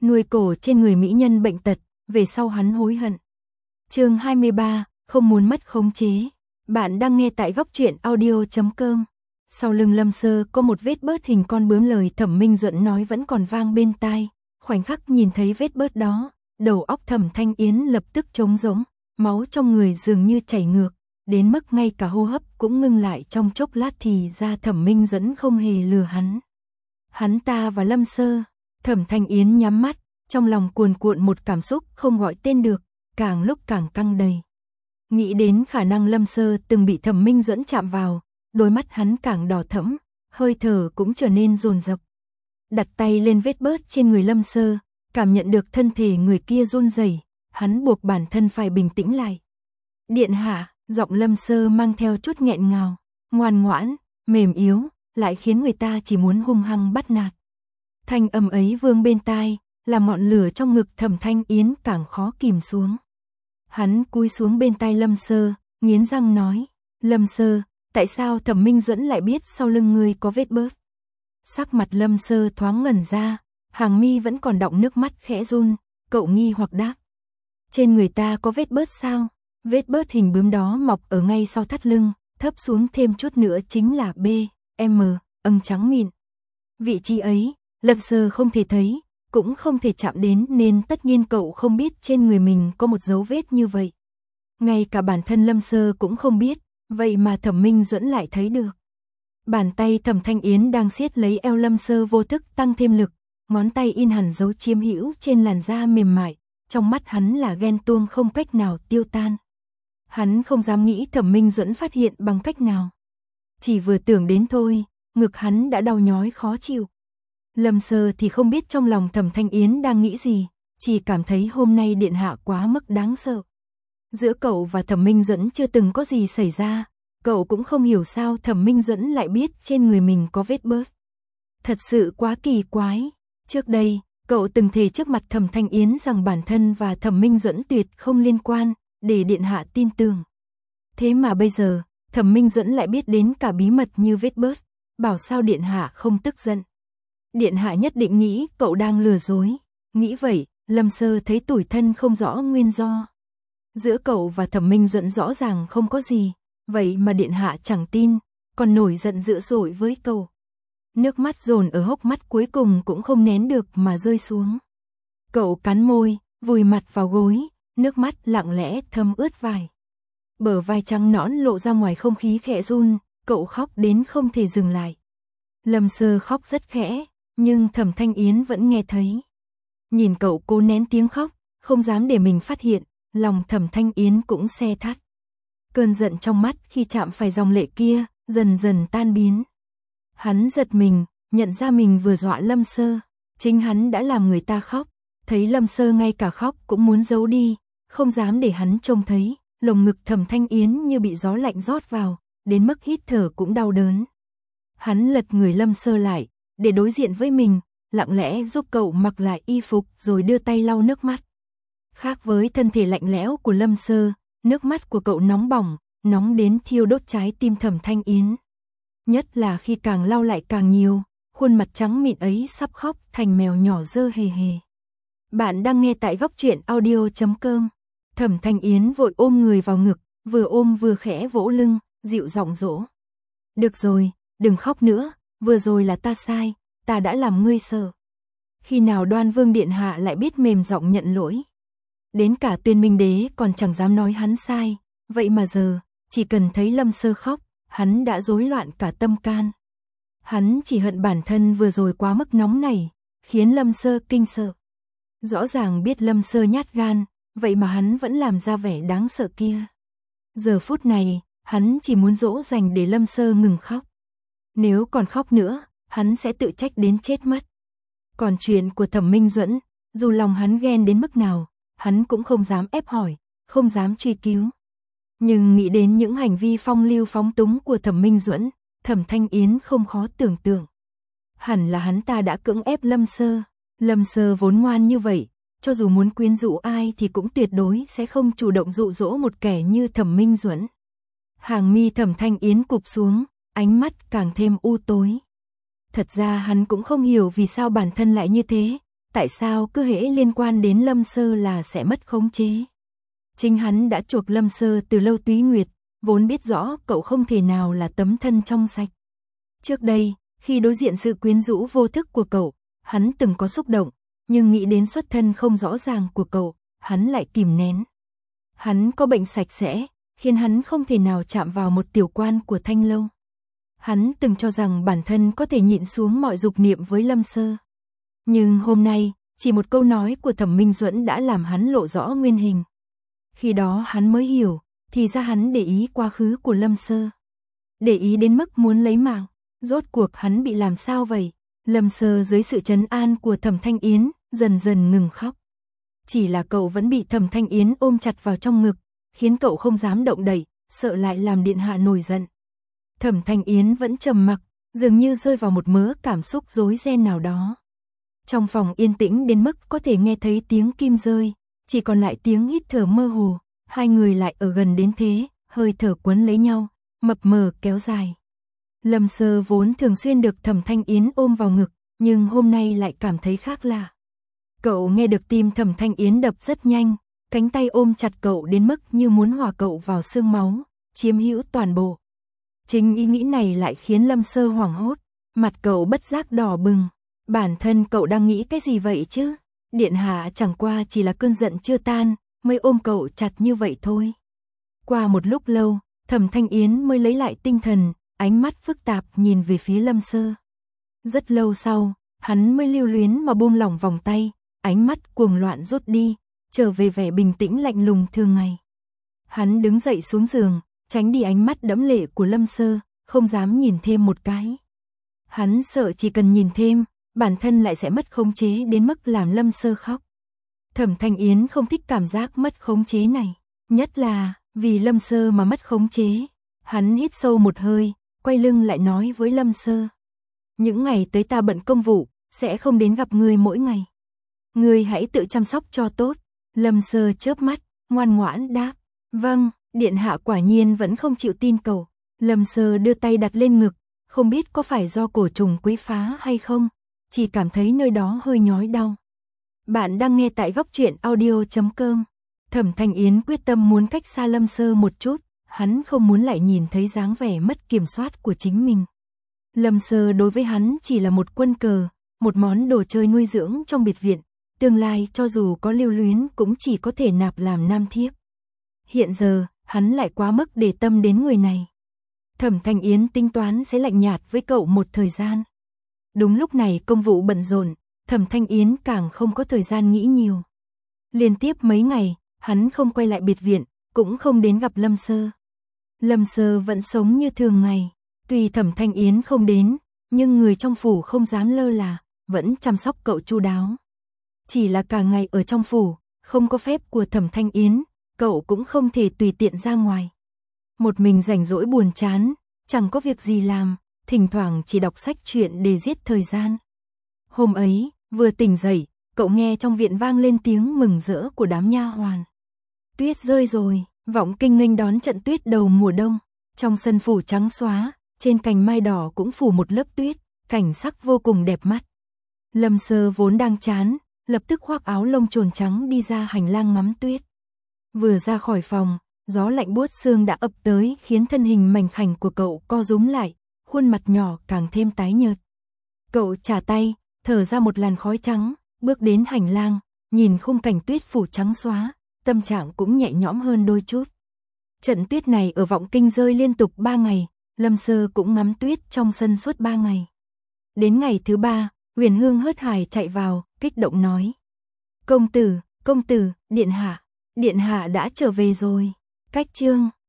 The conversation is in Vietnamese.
nuôi cổ trên người mỹ nhân bệnh tật, về sau hắn hối hận. Chương 23, không muốn mất khống chế. Bạn đang nghe tại góc truyện audio.com. Sau lưng Lâm Sơ có một vết bớt hình con bướm, lời Thẩm Minh Duẫn nói vẫn còn vang bên tai. Khoảnh khắc nhìn thấy vết bớt đó, đầu óc Thẩm Thanh Yến lập tức trống rỗng, máu trong người dường như chảy ngược, đến mức ngay cả hô hấp cũng ngưng lại trong chốc lát. Thì ra Thẩm Minh Duẫn không hề lừa hắn. Hắn ta và Lâm Sơ. Thẩm Thanh Yến nhắm mắt, trong lòng cuồn cuộn một cảm xúc không gọi tên được, càng lúc càng căng đầy. Nghĩ đến khả năng Lâm Sơ từng bị Thẩm Minh Duẫn chạm vào, đôi mắt hắn càng đỏ thẫm, hơi thở cũng trở nên dồn dập. Đặt tay lên vết bớt trên người Lâm Sơ, cảm nhận được thân thể người kia run rẩy, hắn buộc bản thân phải bình tĩnh lại. Điện hạ, giọng Lâm Sơ mang theo chút nghẹn ngào, ngoan ngoãn, mềm yếu, lại khiến người ta chỉ muốn hung hăng bắt nạt. Thanh âm ấy vương bên tai, làm ngọn lửa trong ngực Thẩm Thanh Yến càng khó kìm xuống. Hắn cúi xuống bên tai Lâm Sơ, nghiến răng nói, Lâm Sơ, tại sao Thẩm Minh Duẫn lại biết sau lưng ngươi có vết bớt? Sắc mặt Lâm Sơ thoáng ngẩn ra, hàng mi vẫn còn đọng nước mắt khẽ run, cậu nghi hoặc đáp. Trên người ta có vết bớt sao? Vết bớt hình bướm đó mọc ở ngay sau thắt lưng, thấp xuống thêm chút nữa chính là B, M, âng trắng mịn. Vị trí ấy, Lâm Sơ không thể thấy, cũng không thể chạm đến, nên tất nhiên cậu không biết trên người mình có một dấu vết như vậy. Ngay cả bản thân Lâm Sơ cũng không biết, vậy mà Thẩm Minh Duẫn lại thấy được. Bàn tay Thẩm Thanh Yến đang siết lấy eo Lâm Sơ vô thức tăng thêm lực, ngón tay in hẳn dấu chiếm hữu trên làn da mềm mại, trong mắt hắn là ghen tuông không cách nào tiêu tan. Hắn không dám nghĩ Thẩm Minh Duẫn phát hiện bằng cách nào. Chỉ vừa tưởng đến thôi, ngực hắn đã đau nhói khó chịu. Lâm Sơ thì không biết trong lòng Thẩm Thanh Yến đang nghĩ gì, chỉ cảm thấy hôm nay điện hạ quá mức đáng sợ. Giữa cậu và Thẩm Minh Duẫn chưa từng có gì xảy ra, cậu cũng không hiểu sao Thẩm Minh Duẫn lại biết trên người mình có vết bớt. Thật sự quá kỳ quái. Trước đây, cậu từng thề trước mặt Thẩm Thanh Yến rằng bản thân và Thẩm Minh Duẫn tuyệt không liên quan, để điện hạ tin tưởng. Thế mà bây giờ, Thẩm Minh Duẫn lại biết đến cả bí mật như vết bớt, bảo sao điện hạ không tức giận. Điện hạ nhất định nghĩ cậu đang lừa dối. Nghĩ vậy, Lâm Sơ thấy tủi thân không rõ nguyên do. Giữa cậu và Thẩm Minh Duẫn rõ ràng không có gì, vậy mà điện hạ chẳng tin, còn nổi giận dữ dội với cậu. Nước mắt dồn ở hốc mắt cuối cùng cũng không nén được mà rơi xuống. Cậu cắn môi, vùi mặt vào gối, nước mắt lặng lẽ thấm ướt vai. Bờ vai trắng nõn lộ ra ngoài không khí khẽ run, cậu khóc đến không thể dừng lại. Lâm Sơ khóc rất khẽ, nhưng Thẩm Thanh Yến vẫn nghe thấy. Nhìn cậu cố nén tiếng khóc, không dám để mình phát hiện, lòng Thẩm Thanh Yến cũng se thắt. Cơn giận trong mắt khi chạm phải dòng lệ kia, dần dần tan biến. Hắn giật mình, nhận ra mình vừa dọa Lâm Sơ. Chính hắn đã làm người ta khóc, thấy Lâm Sơ ngay cả khóc cũng muốn giấu đi, không dám để hắn trông thấy. Lồng ngực Thẩm Thanh Yến như bị gió lạnh rót vào, đến mức hít thở cũng đau đớn. Hắn lật người Lâm Sơ lại, để đối diện với mình, lặng lẽ giúp cậu mặc lại y phục rồi đưa tay lau nước mắt. Khác với thân thể lạnh lẽo của Lâm Sơ, nước mắt của cậu nóng bỏng, nóng đến thiêu đốt trái tim Thẩm Thanh Yến. Nhất là khi càng lau lại càng nhiều, khuôn mặt trắng mịn ấy sắp khóc thành mèo nhỏ dơ hề hề. Bạn đang nghe tại góc truyện audio.com. Thẩm Thanh Yến vội ôm người vào ngực, vừa ôm vừa khẽ vỗ lưng, dịu giọng dỗ. Được rồi, đừng khóc nữa, vừa rồi là ta sai, ta đã làm ngươi sợ. Khi nào Đoan Vương điện hạ lại biết mềm giọng nhận lỗi. Đến cả Tuyên Minh đế còn chẳng dám nói hắn sai, vậy mà giờ, chỉ cần thấy Lâm Sơ khóc, hắn đã rối loạn cả tâm can. Hắn chỉ hận bản thân vừa rồi quá mức nóng nảy, khiến Lâm Sơ kinh sợ. Rõ ràng biết Lâm Sơ nhát gan, vậy mà hắn vẫn làm ra vẻ đáng sợ kia. Giờ phút này, hắn chỉ muốn dỗ dành để Lâm Sơ ngừng khóc. Nếu còn khóc nữa, hắn sẽ tự trách đến chết mất. Còn chuyện của Thẩm Minh Duẫn, dù lòng hắn ghen đến mức nào, hắn cũng không dám ép hỏi, không dám truy cứu. Nhưng nghĩ đến những hành vi phong lưu phóng túng của Thẩm Minh Duẫn, Thẩm Thanh Yến không khó tưởng tượng. Hẳn là hắn ta đã cưỡng ép Lâm Sơ. Lâm Sơ vốn ngoan như vậy, cho dù muốn quyến rũ ai thì cũng tuyệt đối sẽ không chủ động dụ dỗ một kẻ như Thẩm Minh Duẫn. Hàng mi Thẩm Thanh Yến cụp xuống, ánh mắt càng thêm u tối. Thật ra hắn cũng không hiểu vì sao bản thân lại như thế, tại sao cứ hễ liên quan đến Lâm Sơ là sẽ mất khống chế. Chính hắn đã chuộc Lâm Sơ từ lâu. Túy Nguyệt vốn biết rõ cậu không thể nào là tấm thân trong sạch. Trước đây, khi đối diện sự quyến rũ vô thức của cậu, hắn từng có xúc động, nhưng nghĩ đến xuất thân không rõ ràng của cậu, hắn lại kìm nén. Hắn có bệnh sạch sẽ, khiến hắn không thể nào chạm vào một tiểu quan của Thanh Lâu. Hắn từng cho rằng bản thân có thể nhịn xuống mọi dục niệm với Lâm Sơ. Nhưng hôm nay, chỉ một câu nói của Thẩm Minh Duẫn đã làm hắn lộ rõ nguyên hình. Khi đó hắn mới hiểu, thì ra hắn để ý quá khứ của Lâm Sơ. Để ý đến mức muốn lấy mạng. Rốt cuộc hắn bị làm sao vậy? Lâm Sơ dưới sự trấn an của Thẩm Thanh Yến, dần dần ngừng khóc. Chỉ là cậu vẫn bị Thẩm Thanh Yến ôm chặt vào trong ngực, khiến cậu không dám động đậy, sợ lại làm điện hạ nổi giận. Thẩm Thanh Yến vẫn trầm mặc, dường như rơi vào một mớ cảm xúc rối ren nào đó. Trong phòng yên tĩnh đến mức có thể nghe thấy tiếng kim rơi, chỉ còn lại tiếng hít thở mơ hồ. Hai người lại ở gần đến thế, hơi thở quấn lấy nhau, mập mờ kéo dài. Lâm Sơ vốn thường xuyên được Thẩm Thanh Yến ôm vào ngực, nhưng hôm nay lại cảm thấy khác lạ. Cậu nghe được tim Thẩm Thanh Yến đập rất nhanh, cánh tay ôm chặt cậu đến mức như muốn hòa cậu vào xương máu, chiếm hữu toàn bộ. Chính ý nghĩ này lại khiến Lâm Sơ hoảng hốt, mặt cậu bất giác đỏ bừng. Bản thân cậu đang nghĩ cái gì vậy chứ? Điện hạ chẳng qua chỉ là cơn giận chưa tan, mới ôm cậu chặt như vậy thôi. Qua một lúc lâu, Thẩm Thanh Yến mới lấy lại tinh thần, ánh mắt phức tạp nhìn về phía Lâm Sơ. Rất lâu sau, hắn mới lưu luyến mà buông lỏng vòng tay, ánh mắt cuồng loạn rút đi, trở về vẻ bình tĩnh lạnh lùng thường ngày. Hắn đứng dậy xuống giường, tránh đi ánh mắt đẫm lệ của Lâm Sơ, không dám nhìn thêm một cái. Hắn sợ chỉ cần nhìn thêm, bản thân lại sẽ mất khống chế đến mức làm Lâm Sơ khóc. Thẩm Thanh Yến không thích cảm giác mất khống chế này, nhất là vì Lâm Sơ mà mất khống chế. Hắn hít sâu một hơi, quay lưng lại nói với Lâm Sơ. Những ngày tới ta bận công vụ, sẽ không đến gặp ngươi mỗi ngày. Ngươi hãy tự chăm sóc cho tốt. Lâm Sơ chớp mắt, ngoan ngoãn đáp. Vâng, điện hạ quả nhiên vẫn không chịu tin cậu. Lâm Sơ đưa tay đặt lên ngực, không biết có phải do cổ trùng quấy phá hay không, chỉ cảm thấy nơi đó hơi nhói đau. Bạn đang nghe tại góc truyện audio.com. Thẩm Thanh Yến quyết tâm muốn cách xa Lâm Sơ một chút, hắn không muốn lại nhìn thấy dáng vẻ mất kiểm soát của chính mình. Lâm Sơ đối với hắn chỉ là một quân cờ, một món đồ chơi nuôi dưỡng trong biệt viện, tương lai cho dù có lưu luyến cũng chỉ có thể nạp làm nam thiếp. Hiện giờ, hắn lại quá mức để tâm đến người này. Thẩm Thanh Yến tính toán sẽ lạnh nhạt với cậu một thời gian. Đúng lúc này công vụ bận rộn, Thẩm Thanh Yến càng không có thời gian nghĩ nhiều. Liên tiếp mấy ngày, hắn không quay lại biệt viện, cũng không đến gặp Lâm Sơ. Lâm Sơ vẫn sống như thường ngày, tuy Thẩm Thanh Yến không đến, nhưng người trong phủ không dám lơ là, vẫn chăm sóc cậu chu đáo. Chỉ là cả ngày ở trong phủ, không có phép của Thẩm Thanh Yến, cậu cũng không thể tùy tiện ra ngoài. Một mình rảnh rỗi buồn chán, chẳng có việc gì làm, thỉnh thoảng chỉ đọc sách truyện để giết thời gian. Hôm ấy, vừa tỉnh dậy, cậu nghe trong viện vang lên tiếng mừng rỡ của đám nha hoàn. Tuyết rơi rồi, Vọng Kinh nghênh đón trận tuyết đầu mùa đông. Trong sân phủ trắng xóa, trên cành mai đỏ cũng phủ một lớp tuyết, cảnh sắc vô cùng đẹp mắt. Lâm Sơ vốn đang chán, lập tức khoác áo lông trồn trắng đi ra hành lang ngắm tuyết. Vừa ra khỏi phòng, gió lạnh buốt xương đã ập tới khiến thân hình mảnh khảnh của cậu co rúm lại, khuôn mặt nhỏ càng thêm tái nhợt. Cậu chà tay, thở ra một làn khói trắng, bước đến hành lang, nhìn khung cảnh tuyết phủ trắng xóa, tâm trạng cũng nhẹ nhõm hơn đôi chút. Trận tuyết này ở Vọng Kinh rơi liên tục 3 ngày, Lâm Sơ cũng ngắm tuyết trong sân suốt 3 ngày. Đến ngày thứ 3, Huyền Hương hớt hải chạy vào, kích động nói. Công tử, điện hạ đã trở về rồi. Cách chương